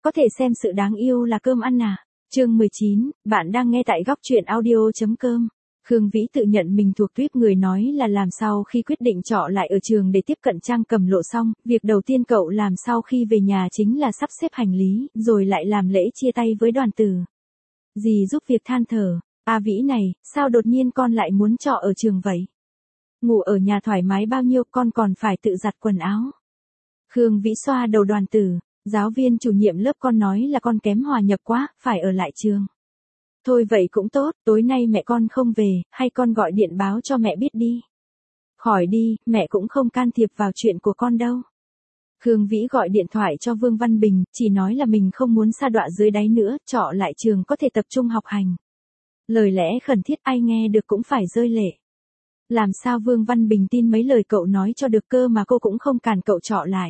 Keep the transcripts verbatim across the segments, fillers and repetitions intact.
có thể xem sự đáng yêu là cơm ăn à. Chương mười chín, bạn đang nghe tại góc truyện audio.com. Khương Vĩ tự nhận mình thuộc tuýp người nói là làm sau khi quyết định trọ lại ở trường để tiếp cận Trang Cầm Lộ xong, việc đầu tiên cậu làm sau khi về nhà chính là sắp xếp hành lý, rồi lại làm lễ chia tay với Đoàn Tử. Dì giúp việc than thở, "A Vĩ này, sao đột nhiên con lại muốn trọ ở trường vậy? Ngủ ở nhà thoải mái bao nhiêu, con còn phải tự giặt quần áo." Khương Vĩ xoa đầu Đoàn Tử, "Giáo viên chủ nhiệm lớp con nói là con kém hòa nhập quá, phải ở lại trường." "Thôi vậy cũng tốt, tối nay mẹ con không về, hay con gọi điện báo cho mẹ biết đi." "Khỏi đi, mẹ cũng không can thiệp vào chuyện của con đâu." Khương Vĩ gọi điện thoại cho Vương Văn Bình, chỉ nói là mình không muốn sa đọa dưới đáy nữa, trọ lại trường có thể tập trung học hành. Lời lẽ khẩn thiết ai nghe được cũng phải rơi lệ. Làm sao Vương Văn Bình tin mấy lời cậu nói cho được cơ mà cô cũng không cản cậu trọ lại.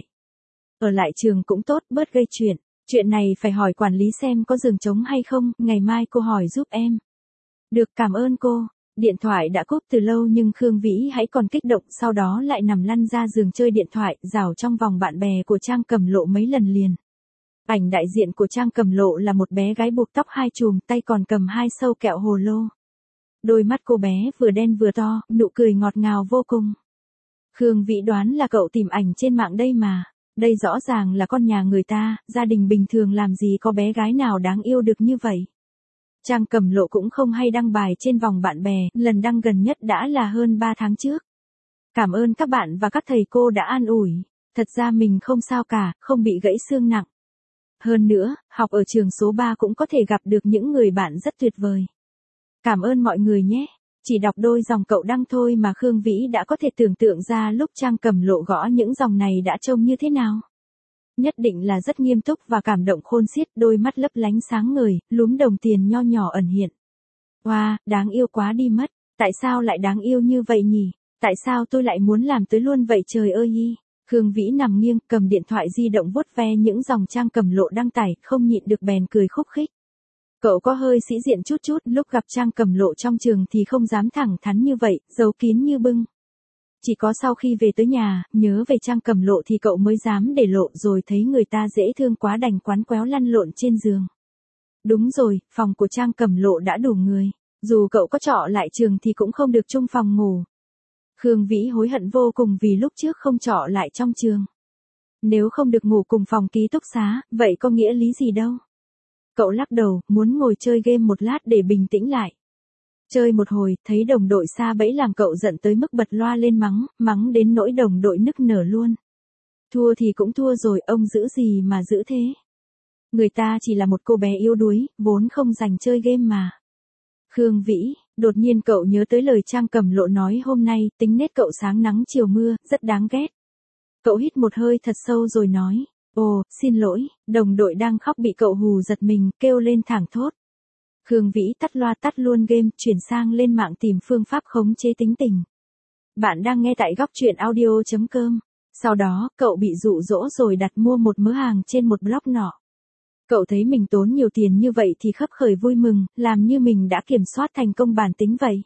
Ở lại trường cũng tốt, bớt gây chuyện. Chuyện này phải hỏi quản lý xem có giường trống hay không, ngày mai cô hỏi giúp em. Được, cảm ơn cô. Điện thoại đã cúp từ lâu nhưng Khương Vĩ hãy còn kích động, sau đó lại nằm lăn ra giường chơi điện thoại, rảo trong vòng bạn bè của Trang Cầm Lộ mấy lần liền. Ảnh đại diện của Trang Cầm Lộ là một bé gái buộc tóc hai chùm, tay còn cầm hai sâu kẹo hồ lô. Đôi mắt cô bé vừa đen vừa to, nụ cười ngọt ngào vô cùng. Khương Vĩ đoán là cậu tìm ảnh trên mạng đây mà. Đây rõ ràng là con nhà người ta, gia đình bình thường làm gì có bé gái nào đáng yêu được như vậy. Trang Cầm Lộ cũng không hay đăng bài trên vòng bạn bè, lần đăng gần nhất đã là hơn ba tháng trước. "Cảm ơn các bạn và các thầy cô đã an ủi. Thật ra mình không sao cả, không bị gãy xương nặng. Hơn nữa, học ở trường số ba cũng có thể gặp được những người bạn rất tuyệt vời. Cảm ơn mọi người nhé." Chỉ đọc đôi dòng cậu đăng thôi mà Khương Vĩ đã có thể tưởng tượng ra lúc Trang Cầm Lộ gõ những dòng này đã trông như thế nào. Nhất định là rất nghiêm túc và cảm động khôn xiết, đôi mắt lấp lánh sáng ngời, lúm đồng tiền nho nhỏ ẩn hiện. Wow, đáng yêu quá đi mất. Tại sao lại đáng yêu như vậy nhỉ? Tại sao tôi lại muốn làm tới luôn vậy trời ơi y. Khương Vĩ nằm nghiêng, cầm điện thoại di động vuốt ve những dòng Trang Cầm Lộ đăng tải, không nhịn được bèn cười khúc khích. Cậu có hơi sĩ diện chút chút, lúc gặp Trang Cầm Lộ trong trường thì không dám thẳng thắn như vậy, giấu kín như bưng. Chỉ có sau khi về tới nhà, nhớ về Trang Cầm Lộ thì cậu mới dám để lộ, rồi thấy người ta dễ thương quá đành quán quéo lăn lộn trên giường. Đúng rồi, phòng của Trang Cầm Lộ đã đủ người. Dù cậu có trọ lại trường thì cũng không được chung phòng ngủ. Khương Vĩ hối hận vô cùng vì lúc trước không trọ lại trong trường. Nếu không được ngủ cùng phòng ký túc xá, vậy có nghĩa lý gì đâu. Cậu lắc đầu, muốn ngồi chơi game một lát để bình tĩnh lại. Chơi một hồi, thấy đồng đội xa bẫy làm cậu giận tới mức bật loa lên mắng, mắng đến nỗi đồng đội nức nở luôn. Thua thì cũng thua rồi, ông giữ gì mà giữ thế. Người ta chỉ là một cô bé yếu đuối, vốn không dành chơi game mà. Khương Vĩ, đột nhiên cậu nhớ tới lời Trang Cầm Lộ nói hôm nay, tính nết cậu sáng nắng chiều mưa, rất đáng ghét. Cậu hít một hơi thật sâu rồi nói. Ồ, xin lỗi, đồng đội đang khóc bị cậu hù giật mình, kêu lên thảng thốt. Khương Vĩ tắt loa tắt luôn game, chuyển sang lên mạng tìm phương pháp khống chế tính tình. Bạn đang nghe tại góc truyện audio.com. Sau đó, cậu bị dụ dỗ rồi đặt mua một mớ hàng trên một blog nọ. Cậu thấy mình tốn nhiều tiền như vậy thì khấp khởi vui mừng, làm như mình đã kiểm soát thành công bản tính vậy.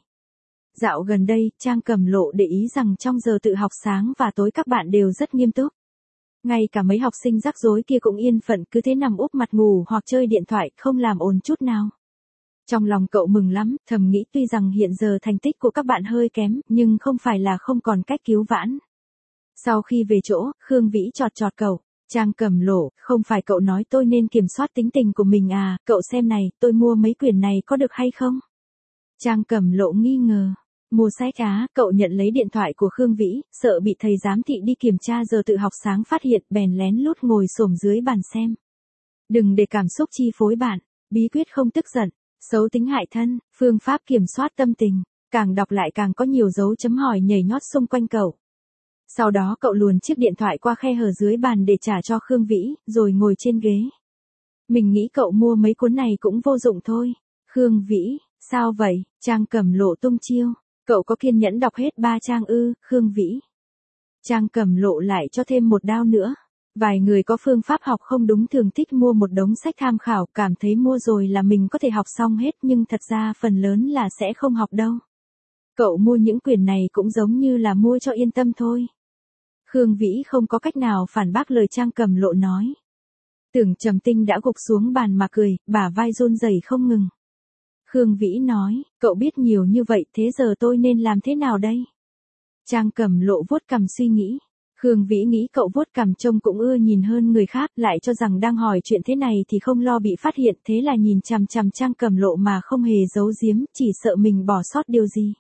Dạo gần đây, Trang Cầm Lộ để ý rằng trong giờ tự học sáng và tối các bạn đều rất nghiêm túc. Ngay cả mấy học sinh rắc rối kia cũng yên phận cứ thế nằm úp mặt ngủ hoặc chơi điện thoại, không làm ồn chút nào. Trong lòng cậu mừng lắm, thầm nghĩ tuy rằng hiện giờ thành tích của các bạn hơi kém, nhưng không phải là không còn cách cứu vãn. Sau khi về chỗ, Khương Vĩ chọt chọt cậu. Trang Cầm Lộ, không phải cậu nói tôi nên kiểm soát tính tình của mình à, cậu xem này, tôi mua mấy quyển này có được hay không? Trang Cầm Lộ nghi ngờ. Mua sách á, cậu nhận lấy điện thoại của Khương Vĩ, sợ bị thầy giám thị đi kiểm tra giờ tự học sáng phát hiện, bèn lén lút ngồi xổm dưới bàn xem. Đừng để cảm xúc chi phối bạn, bí quyết không tức giận, xấu tính hại thân, phương pháp kiểm soát tâm tình, càng đọc lại càng có nhiều dấu chấm hỏi nhảy nhót xung quanh cậu. Sau đó cậu luồn chiếc điện thoại qua khe hở dưới bàn để trả cho Khương Vĩ, rồi ngồi trên ghế. Mình nghĩ cậu mua mấy cuốn này cũng vô dụng thôi. Khương Vĩ, sao vậy? Trang Cầm Lộ tung chiêu. Cậu có kiên nhẫn đọc hết ba trang ư, Khương Vĩ. Trang Cầm Lộ lại cho thêm một đao nữa. Vài người có phương pháp học không đúng thường thích mua một đống sách tham khảo, cảm thấy mua rồi là mình có thể học xong hết nhưng thật ra phần lớn là sẽ không học đâu. Cậu mua những quyển này cũng giống như là mua cho yên tâm thôi. Khương Vĩ không có cách nào phản bác lời Trang Cầm Lộ nói. Tưởng Trầm Tinh đã gục xuống bàn mà cười, bả vai run rẩy không ngừng. Khương Vĩ nói, cậu biết nhiều như vậy, thế giờ tôi nên làm thế nào đây? Trang Cẩm Lộ vuốt cằm suy nghĩ. Khương Vĩ nghĩ cậu vuốt cằm trông cũng ưa nhìn hơn người khác, lại cho rằng đang hỏi chuyện thế này thì không lo bị phát hiện, thế là nhìn chằm chằm Trang Cẩm Lộ mà không hề giấu giếm, chỉ sợ mình bỏ sót điều gì.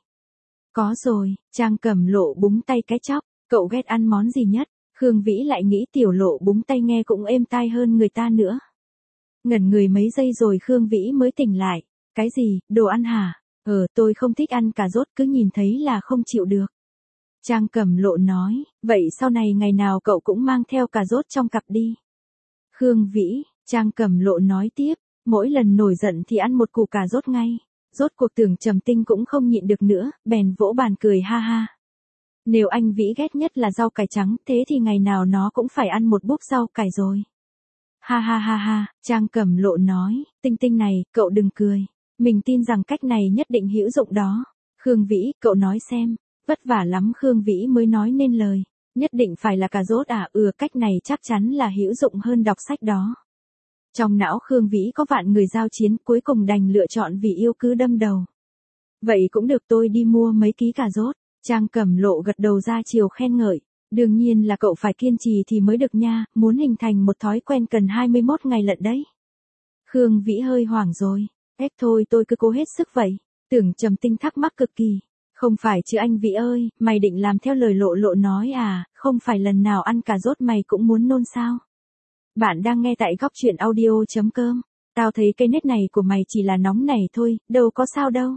Có rồi, Trang Cẩm Lộ búng tay cái chóc, cậu ghét ăn món gì nhất? Khương Vĩ lại nghĩ Tiểu Lộ búng tay nghe cũng êm tai hơn người ta nữa. Ngẩn người mấy giây rồi Khương Vĩ mới tỉnh lại. Cái gì, đồ ăn hả? Ờ, tôi không thích ăn cà rốt, cứ nhìn thấy là không chịu được. Trang Cẩm Lộ nói, vậy sau này ngày nào cậu cũng mang theo cà rốt trong cặp đi. Khương Vĩ, Trang Cẩm Lộ nói tiếp, mỗi lần nổi giận thì ăn một củ cà rốt ngay. Rốt cuộc Tưởng Trầm Tinh cũng không nhịn được nữa, bèn vỗ bàn cười ha ha. Nếu anh Vĩ ghét nhất là rau cải trắng, thế thì ngày nào nó cũng phải ăn một búp rau cải rồi. Ha ha ha ha, Trang Cẩm Lộ nói, Tinh Tinh này, cậu đừng cười. Mình tin rằng cách này nhất định hữu dụng đó. Khương Vĩ, cậu nói xem. Vất vả lắm Khương Vĩ mới nói nên lời. Nhất định phải là cà rốt à? Ừ, cách này chắc chắn là hữu dụng hơn đọc sách đó. Trong não Khương Vĩ có vạn người giao chiến, cuối cùng đành lựa chọn vì yêu cứ đâm đầu. Vậy cũng được, tôi đi mua mấy ký cà rốt. Trang Cẩm Lộ gật đầu ra chiều khen ngợi. Đương nhiên là cậu phải kiên trì thì mới được nha, muốn hình thành một thói quen cần hai mươi mốt ngày lận đấy. Khương Vĩ hơi hoảng rồi. Ép thôi, tôi cứ cố hết sức vậy. Tưởng Trầm Tinh thắc mắc cực kỳ. Không phải chứ anh Vĩ ơi, mày định làm theo lời Lộ Lộ nói à, không phải lần nào ăn cà rốt mày cũng muốn nôn sao? Bạn đang nghe tại góc truyện audio chấm com. Tao thấy cây nết này của mày chỉ là nóng này thôi, đâu có sao đâu.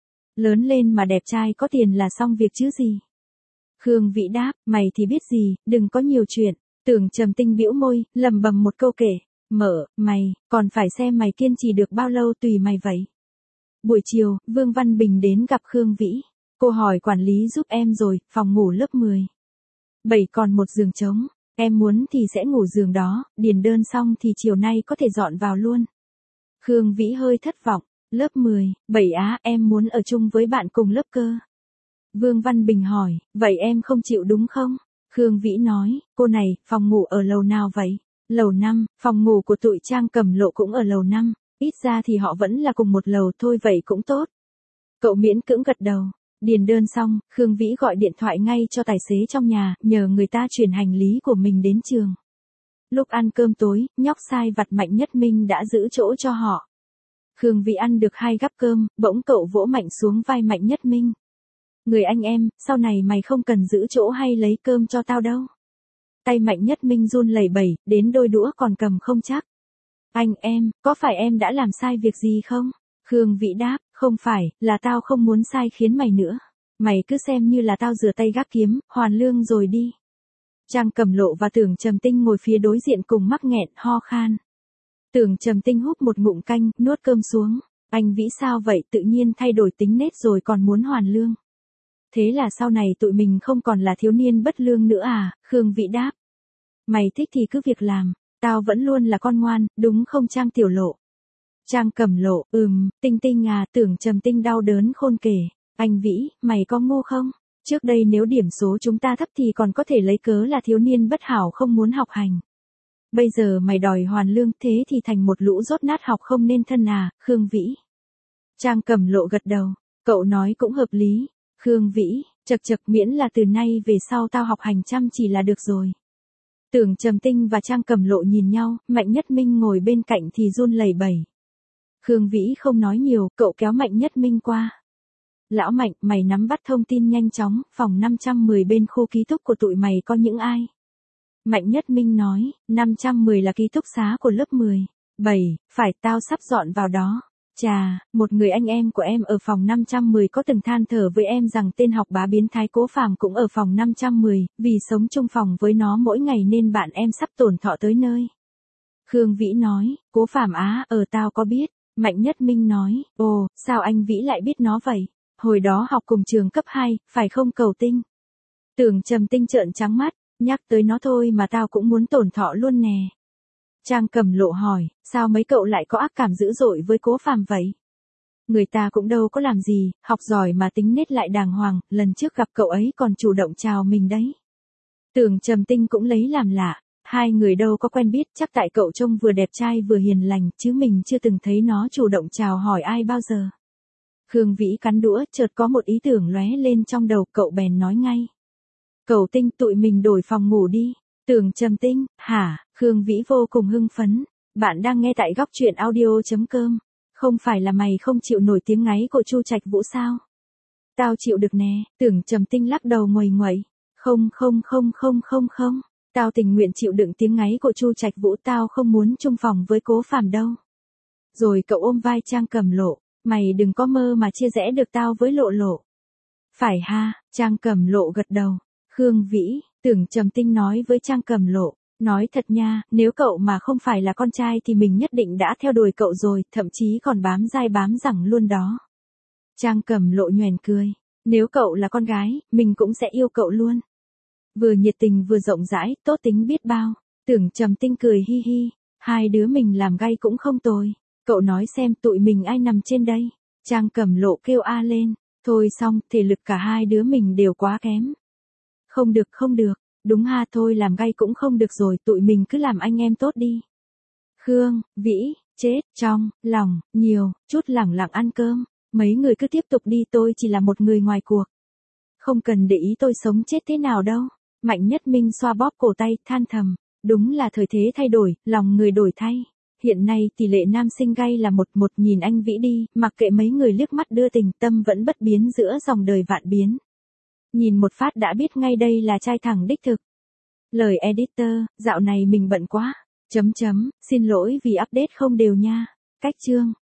Lớn lên mà đẹp trai có tiền là xong việc chứ gì. Khương Vĩ đáp, mày thì biết gì, đừng có nhiều chuyện. Tưởng Trầm Tinh bĩu môi, lầm bầm một câu kể. Mở, mày, còn phải xem mày kiên trì được bao lâu tùy mày vậy. Buổi chiều, Vương Văn Bình đến gặp Khương Vĩ. Cô hỏi quản lý giúp em rồi, phòng ngủ lớp mười. bảy còn một giường trống, em muốn thì sẽ ngủ giường đó, điền đơn xong thì chiều nay có thể dọn vào luôn. Khương Vĩ hơi thất vọng, lớp mười, bảy á, em muốn ở chung với bạn cùng lớp cơ. Vương Văn Bình hỏi, vậy em không chịu đúng không? Khương Vĩ nói, cô này, phòng ngủ ở lầu nào vậy? Lầu năm, phòng ngủ của tụi Trang Cẩm Lộ cũng ở lầu năm, ít ra thì họ vẫn là cùng một lầu thôi, vậy cũng tốt. Cậu miễn cưỡng gật đầu. Điền đơn xong, Khương Vĩ gọi điện thoại ngay cho tài xế trong nhà, nhờ người ta chuyển hành lý của mình đến trường. Lúc ăn cơm tối, nhóc sai vặt Mạnh Nhất Minh đã giữ chỗ cho họ. Khương Vĩ ăn được hai gắp cơm, bỗng cậu vỗ mạnh xuống vai Mạnh Nhất Minh. Người anh em, sau này mày không cần giữ chỗ hay lấy cơm cho tao đâu. Tay Mạnh Nhất Minh run lẩy bẩy, đến đôi đũa còn cầm không chắc. Anh em, có phải em đã làm sai việc gì không? Khương Vĩ đáp, không phải, là tao không muốn sai khiến mày nữa. Mày cứ xem như là tao rửa tay gác kiếm, hoàn lương rồi đi. Trang Cẩm Lộ và Tưởng Trầm Tinh ngồi phía đối diện cùng mắc nghẹn, ho khan. Tưởng Trầm Tinh húp một ngụm canh, nuốt cơm xuống. Anh Vĩ sao vậy, tự nhiên thay đổi tính nết rồi còn muốn hoàn lương. Thế là sau này tụi mình không còn là thiếu niên bất lương nữa à? Khương Vĩ đáp. Mày thích thì cứ việc làm, tao vẫn luôn là con ngoan, đúng không Trang Tiểu Lộ? Trang Cẩm Lộ, ừm, Tinh Tinh à, Tưởng Trầm Tinh đau đớn khôn kể. Anh Vĩ, mày có ngu không? Trước đây nếu điểm số chúng ta thấp thì còn có thể lấy cớ là thiếu niên bất hảo không muốn học hành. Bây giờ mày đòi hoàn lương thế thì thành một lũ rốt nát học không nên thân à, Khương Vĩ. Trang Cẩm Lộ gật đầu, cậu nói cũng hợp lý. Khương Vĩ, chật chật, miễn là từ nay về sau tao học hành chăm chỉ là được rồi. Tưởng Trầm Tinh và Trang Cẩm Lộ nhìn nhau, Mạnh Nhất Minh ngồi bên cạnh thì run lẩy bẩy. Khương Vĩ không nói nhiều, cậu kéo Mạnh Nhất Minh qua. Lão Mạnh, mày nắm bắt thông tin nhanh chóng, phòng năm trăm mười bên khu ký túc của tụi mày có những ai? Mạnh Nhất Minh nói, năm trăm mười là ký túc xá của lớp mười. bảy, phải, tao sắp dọn vào đó. Chà, một người anh em của em ở phòng năm trăm mười có từng than thở với em rằng tên học bá biến thái Cố Phàm cũng ở phòng năm trăm mười, vì sống chung phòng với nó mỗi ngày nên bạn em sắp tổn thọ tới nơi. Khương Vĩ nói, Cố Phàm á, ở tao có biết. Mạnh Nhất Minh nói, ồ, sao anh Vĩ lại biết nó vậy? Hồi đó học cùng trường cấp hai, phải không Cầu Tinh? Tưởng Trầm Tinh trợn trắng mắt, nhắc tới nó thôi mà tao cũng muốn tổn thọ luôn nè. Trang Cẩm Lộ hỏi, sao mấy cậu lại có ác cảm dữ dội với Cố Phàm vậy? Người ta cũng đâu có làm gì, học giỏi mà tính nết lại đàng hoàng, lần trước gặp cậu ấy còn chủ động chào mình đấy. Tưởng Trầm Tinh cũng lấy làm lạ, Hai người đâu có quen biết, chắc tại cậu trông vừa đẹp trai vừa hiền lành, chứ mình chưa từng thấy nó chủ động chào hỏi ai bao giờ. Khương Vĩ cắn đũa, chợt có một ý tưởng lóe lên trong đầu, cậu bèn nói ngay. Cậu Tinh, tụi mình đổi phòng ngủ đi. Tưởng Trầm Tinh, hả? Khương Vĩ vô cùng hưng phấn. Bạn đang nghe tại góc truyện audio chấm com. Không phải là mày không chịu nổi tiếng ngáy của Chu Trạch Vũ sao? Tao chịu được nè. Tưởng Trầm Tinh lắc đầu nguầy nguậy. Không không không không không không. Tao tình nguyện chịu đựng tiếng ngáy của Chu Trạch Vũ, tao không muốn chung phòng với Cố Phàm đâu. Rồi cậu ôm vai Trang Cẩm Lộ. Mày đừng có mơ mà chia rẽ được tao với Lộ Lộ. Phải ha? Trang Cẩm Lộ gật đầu. Khương Vĩ, Tưởng Trầm Tinh nói với Trang Cẩm Lộ. Nói thật nha, nếu cậu mà không phải là con trai thì mình nhất định đã theo đuổi cậu rồi, thậm chí còn bám dai bám dẳng luôn đó. Trang Cẩm Lộ nhoẻn cười. Nếu cậu là con gái, mình cũng sẽ yêu cậu luôn. Vừa nhiệt tình vừa rộng rãi, tốt tính biết bao. Tưởng Trầm Tinh cười hi hi. Hai đứa mình làm gay cũng không tồi. Cậu nói xem tụi mình ai nằm trên đây. Trang Cẩm Lộ kêu a lên. Thôi xong, thể lực cả hai đứa mình đều quá kém. Không được không được. Đúng ha, thôi làm gay cũng không được rồi, tụi mình cứ làm anh em tốt đi. Khương Vĩ, chết, trong, lòng, nhiều, chút lẳng lặng ăn cơm. Mấy người cứ tiếp tục đi, tôi chỉ là một người ngoài cuộc. Không cần để ý tôi sống chết thế nào đâu. Mạnh Nhất Minh xoa bóp cổ tay, than thầm. Đúng là thời thế thay đổi, lòng người đổi thay. Hiện nay tỷ lệ nam sinh gay là một một, nhìn anh Vĩ đi, mặc kệ mấy người liếc mắt đưa tình, tâm vẫn bất biến giữa dòng đời vạn biến. Nhìn một phát đã biết ngay đây là trai thẳng đích thực. Lời editor, dạo này mình bận quá. Chấm chấm, xin lỗi vì update không đều nha. Cách chương.